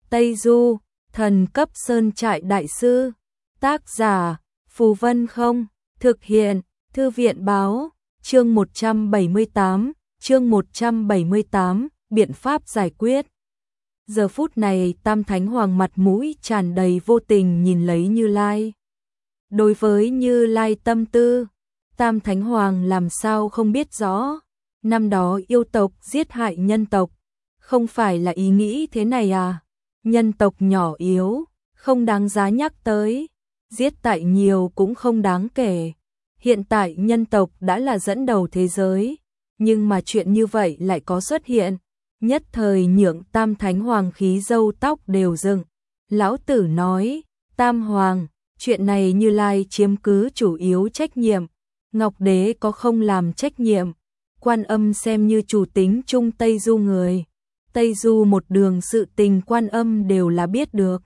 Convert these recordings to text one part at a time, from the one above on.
Tây Du, thần cấp sơn trại đại sư. Tác giả, Phù Vân Không. Thực hiện, Thư viện báo. Chương 178, biện pháp giải quyết. Giờ phút này Tam Thánh Hoàng mặt mũi tràn đầy vô tình nhìn lấy Như Lai. Đối với Như Lai tâm tư, Tam Thánh Hoàng làm sao không biết rõ. Năm đó yêu tộc giết hại nhân tộc, không phải là ý nghĩ thế này à? Nhân tộc nhỏ yếu, không đáng giá nhắc tới, giết tại nhiều cũng không đáng kể. Hiện tại nhân tộc đã là dẫn đầu thế giới, nhưng mà chuyện như vậy lại có xuất hiện, nhất thời nhượng Tam Thánh Hoàng khí râu tóc đều dựng. Lão tử nói, Tam Hoàng, chuyện này Như Lai chiếm cứ chủ yếu trách nhiệm, Ngọc Đế có không làm trách nhiệm. Quan Âm xem như chủ tính chung Tây Du người, Tây Du một đường sự tình Quan Âm đều là biết được,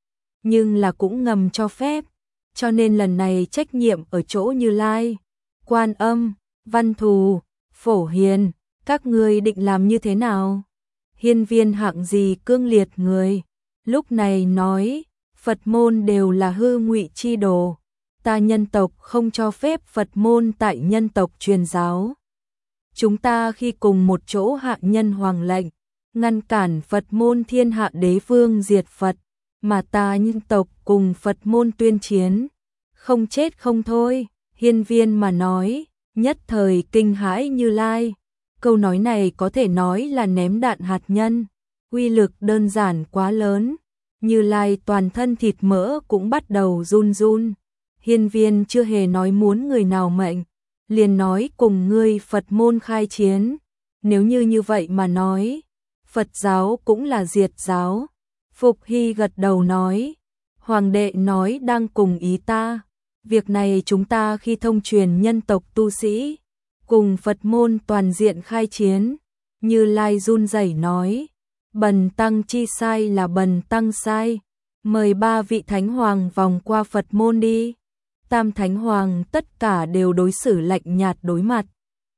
nhưng là cũng ngầm cho phép, cho nên lần này trách nhiệm ở chỗ Như Lai. Quan Âm, Văn Thù, Phổ Hiền, các ngươi định làm như thế nào? Hiên Viên hạng gì cương liệt người, lúc này nói, Phật môn đều là hư ngụy chi đồ, ta nhân tộc không cho phép Phật môn tại nhân tộc truyền giáo. Chúng ta khi cùng một chỗ hạ nhân hoàng lệnh, ngăn cản Phật môn thiên hạ đế vương diệt Phật, mà ta nhân tộc cùng Phật môn tuyên chiến, không chết không thôi. Hiên Viên mà nói, nhất thời kinh hãi Như Lai. Câu nói này có thể nói là ném đạn hạt nhân, uy lực đơn giản quá lớn. Như Lai toàn thân thịt mỡ cũng bắt đầu run run. Hiên Viên chưa hề nói muốn người nào mệnh, liền nói cùng ngươi Phật môn khai chiến. Nếu như vậy mà nói, Phật giáo cũng là diệt giáo. Phục Hy gật đầu nói, Hoàng đệ nói đang cùng ý ta. Việc này chúng ta khi thông truyền nhân tộc tu sĩ, cùng Phật môn toàn diện khai chiến. Như Lai run rẩy nói, bần tăng chi sai là bần tăng sai, mời 3 vị Thánh Hoàng vòng qua Phật môn đi. Tam Thánh Hoàng tất cả đều đối xử lạnh nhạt đối mặt,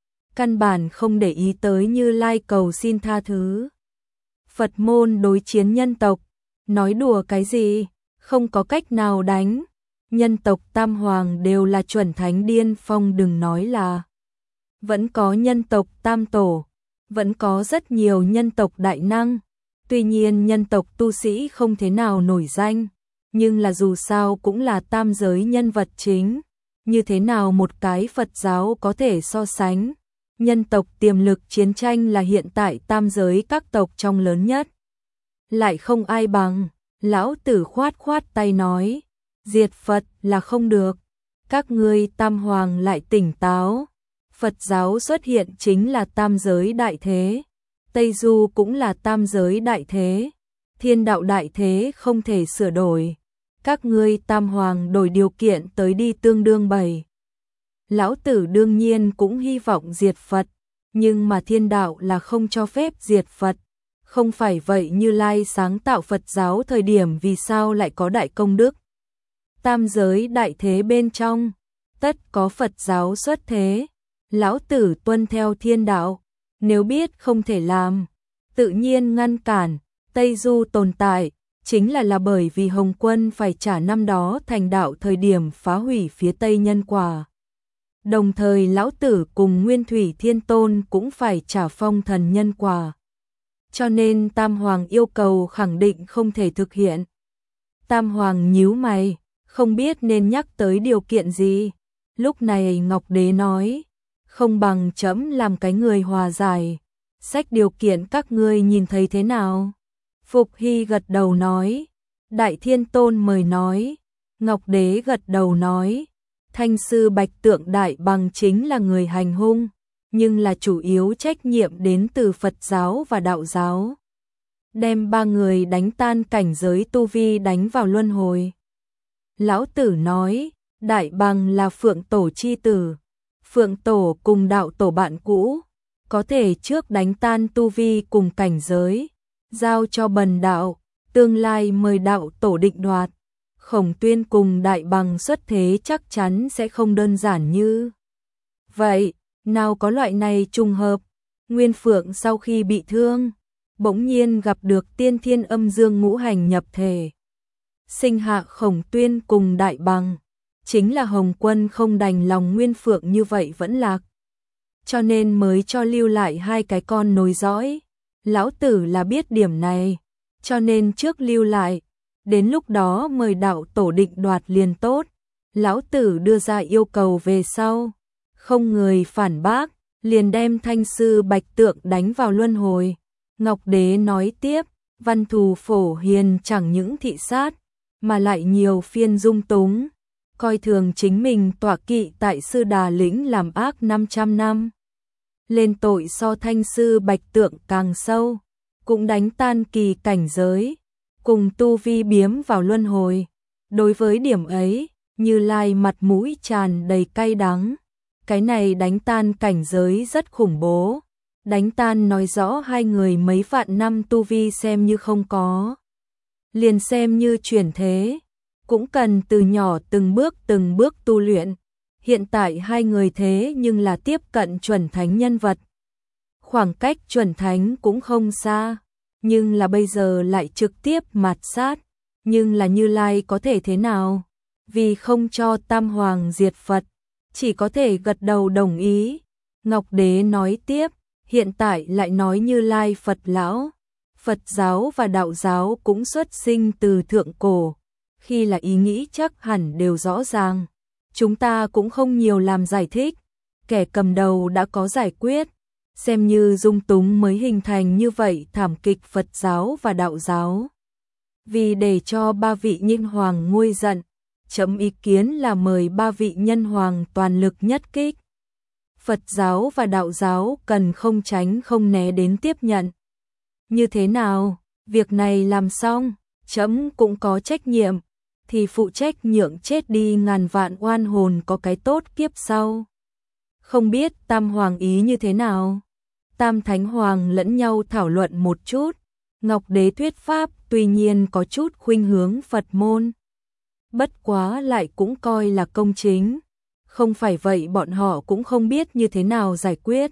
căn bản không để ý tới Như Lai cầu xin tha thứ. Phật môn đối chiến nhân tộc, nói đùa cái gì, không có cách nào đánh. Nhân tộc Tam Hoàng đều là chuẩn thánh điên phong, đừng nói là. Vẫn có nhân tộc Tam Tổ, vẫn có rất nhiều nhân tộc đại năng. Tuy nhiên nhân tộc tu sĩ không thế nào nổi danh, nhưng là dù sao cũng là tam giới nhân vật chính. Như thế nào một cái Phật giáo có thể so sánh? Nhân tộc tiềm lực chiến tranh là hiện tại tam giới các tộc trong lớn nhất, lại không ai bằng. Lão tử khoát khoát tay nói, diệt Phật là không được, các ngươi Tam Hoàng lại tỉnh táo. Phật giáo xuất hiện chính là tam giới đại thế, Tây Du cũng là tam giới đại thế, thiên đạo đại thế không thể sửa đổi. Các ngươi Tam Hoàng đổi điều kiện tới đi tương đương bày. Lão tử đương nhiên cũng hy vọng diệt Phật, nhưng mà thiên đạo là không cho phép diệt Phật. Không phải vậy Như Lai sáng tạo Phật giáo thời điểm vì sao lại có đại công đức? Tam giới đại thế bên trong, tất có Phật giáo xuất thế. Lão tử tuân theo thiên đạo, nếu biết không thể làm, tự nhiên ngăn cản. Tây Du tồn tại, chính là bởi vì Hồng Quân phải trả năm đó thành đạo thời điểm phá hủy phía Tây nhân quả. Đồng thời Lão Tử cùng Nguyên Thủy Thiên Tôn cũng phải trả phong thần nhân quả. Cho nên Tam Hoàng yêu cầu khẳng định không thể thực hiện. Tam Hoàng nhíu mày, không biết nên nhắc tới điều kiện gì. Lúc này Ngọc Đế nói, không bằng trẫm làm cái người hòa giải, sách điều kiện các ngươi nhìn thấy thế nào? Phục Hy gật đầu nói, Đại Thiên Tôn mời nói. Ngọc Đế gật đầu nói, Thanh sư Bạch Tượng Đại Bằng chính là người hành hung, nhưng là chủ yếu trách nhiệm đến từ Phật giáo và đạo giáo. Đem 3 người đánh tan cảnh giới tu vi đánh vào luân hồi. Lão Tử nói, Đại Bằng là Phượng Tổ chi tử, Phượng Tổ cùng đạo tổ bạn cũ, có thể trước đánh tan tu vi cùng cảnh giới, giao cho bần đạo, tương lai mời đạo tổ định đoạt. Khổng Tuyên cùng Đại Bằng xuất thế chắc chắn sẽ không đơn giản như vậy, nào có loại này trùng hợp. Nguyên Phượng sau khi bị thương, bỗng nhiên gặp được tiên thiên âm dương ngũ hành nhập thể. Sinh hạ Khổng Tuyên cùng Đại Bằng, chính là Hồng Quân không đành lòng Nguyên Phượng như vậy vẫn lạc, cho nên mới cho lưu lại hai cái con nối dõi. Lão tử là biết điểm này, cho nên trước lưu lại, đến lúc đó mời đạo tổ định đoạt liền tốt. Lão tử đưa ra yêu cầu về sau, không người phản bác, liền đem Thanh sư Bạch Tượng đánh vào luân hồi. Ngọc Đế nói tiếp, Văn Thù Phổ Hiền chẳng những thị sát, mà lại nhiều phiên dung túng, coi thường chính mình tọa kỵ tại Sư Đà Lĩnh làm ác 500 năm. Lên tội so Thanh sư Bạch Tượng càng sâu, cũng đánh tan kỳ cảnh giới, cùng tu vi biếm vào luân hồi. Đối với điểm ấy, Như Lai mặt mũi tràn đầy cay đắng. Cái này đánh tan cảnh giới rất khủng bố. Đánh tan nói rõ hai người mấy vạn năm tu vi xem như không có. Liền xem như chuyển thế, cũng cần từ nhỏ từng bước tu luyện. Hiện tại hai người thế nhưng là tiếp cận chuẩn thánh nhân vật. Khoảng cách chuẩn thánh cũng không xa, nhưng là bây giờ lại trực tiếp mạt sát. Nhưng là Như Lai có thể thế nào? Vì không cho Tam Hoàng diệt Phật, chỉ có thể gật đầu đồng ý. Ngọc Đế nói tiếp, hiện tại lại nói Như Lai Phật lão, Phật giáo và đạo giáo cũng xuất sinh từ thượng cổ, khi là ý nghĩ chắc hẳn đều rõ ràng. Chúng ta cũng không nhiều làm giải thích, kẻ cầm đầu đã có giải quyết, xem như dung túng mới hình thành như vậy thảm kịch Phật giáo và đạo giáo. Vì để cho ba vị nhân hoàng nguôi giận, chấm ý kiến là mời ba vị nhân hoàng toàn lực nhất kích. Phật giáo và đạo giáo cần không tránh không né đến tiếp nhận. Như thế nào, việc này làm xong, chấm cũng có trách nhiệm, thì phụ trách nhượng chết đi ngàn vạn oan hồn có cái tốt kiếp sau. Không biết Tam Hoàng ý như thế nào? Tam Thánh Hoàng lẫn nhau thảo luận một chút. Ngọc Đế thuyết pháp tuy nhiên có chút khuynh hướng Phật môn, bất quá lại cũng coi là công chính. Không phải vậy bọn họ cũng không biết như thế nào giải quyết.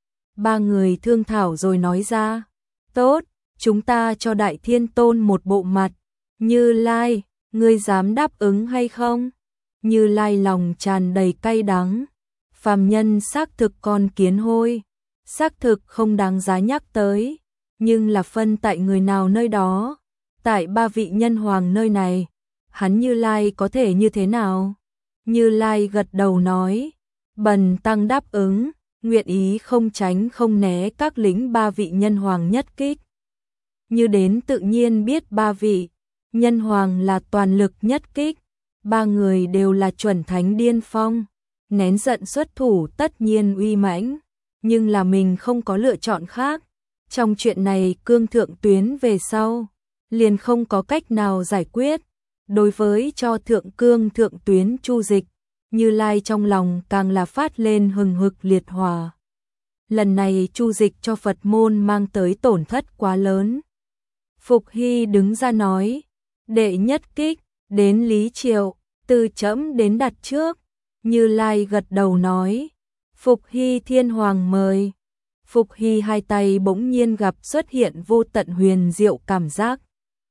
Ba người thương thảo rồi nói ra, tốt, chúng ta cho Đại Thiên Tôn một bộ mặt. Như Lai, ngươi dám đáp ứng hay không? Như Lai lòng tràn đầy cay đắng. Phàm nhân xác thực con kiến hôi, xác thực không đáng giá nhắc tới, nhưng là phân tại người nào nơi đó, tại ba vị nhân hoàng nơi này, hắn Như Lai có thể như thế nào? Như Lai gật đầu nói, bần tăng đáp ứng, nguyện ý không tránh không né các lính ba vị nhân hoàng nhất kích. Như đến tự nhiên biết ba vị nhân hoàng là toàn lực nhất kích, ba người đều là chuẩn thánh điên phong, nén giận xuất thủ tất nhiên uy mãnh, nhưng là mình không có lựa chọn khác. Trong chuyện này cương thượng tuyến về sau, liền không có cách nào giải quyết. Đối với cho thượng cương thượng tuyến chu dịch, Như Lai trong lòng càng là phát lên hừng hực liệt hỏa. Lần này chu dịch cho Phật môn mang tới tổn thất quá lớn. Phục Hy đứng ra nói, đệ nhất kích, đến Lý Triệu, từ trẫm đến đặt trước. Như Lai gật đầu nói, Phục Hy Thiên Hoàng mời. Phục Hy hai tay bỗng nhiên gặp xuất hiện vô tận huyền diệu cảm giác.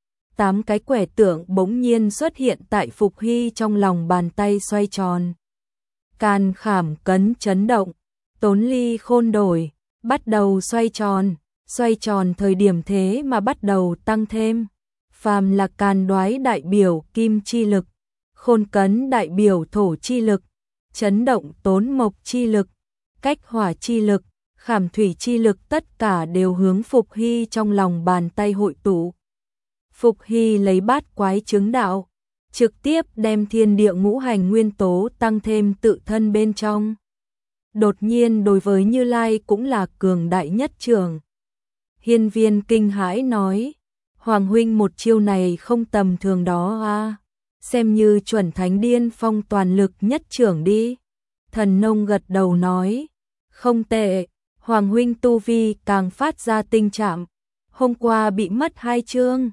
8 cái quẻ tượng bỗng nhiên xuất hiện tại Phục Hy trong lòng bàn tay xoay tròn. Can khảm cấn chấn động, tốn ly khôn đổi, bắt đầu xoay tròn thời điểm thế mà bắt đầu tăng thêm. Phàm là can đoái đại biểu kim chi lực, khôn cấn đại biểu thổ chi lực, chấn động tốn mộc chi lực, cách hỏa chi lực, khảm thủy chi lực tất cả đều hướng Phục Hy trong lòng bàn tay hội tụ. Phục Hy lấy bát quái chứng đạo, trực tiếp đem thiên địa ngũ hành nguyên tố tăng thêm tự thân bên trong. Đột nhiên đối với Như Lai cũng là cường đại nhất trường. Hiên Viên kinh hãi nói, Hoàng huynh một chiêu này không tầm thường đó a, xem như chuẩn thánh điên phong toàn lực nhất trưởng đi. Thần Nông gật đầu nói, không tệ, Hoàng huynh tu vi càng phát ra tinh trạm. Hôm qua bị mất 2 chương,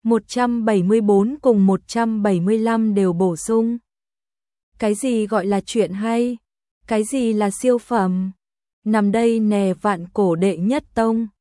174 cùng 175 đều bổ sung. Cái gì gọi là chuyện hay? Cái gì là siêu phẩm? Nằm đây nè vạn cổ đệ nhất tông.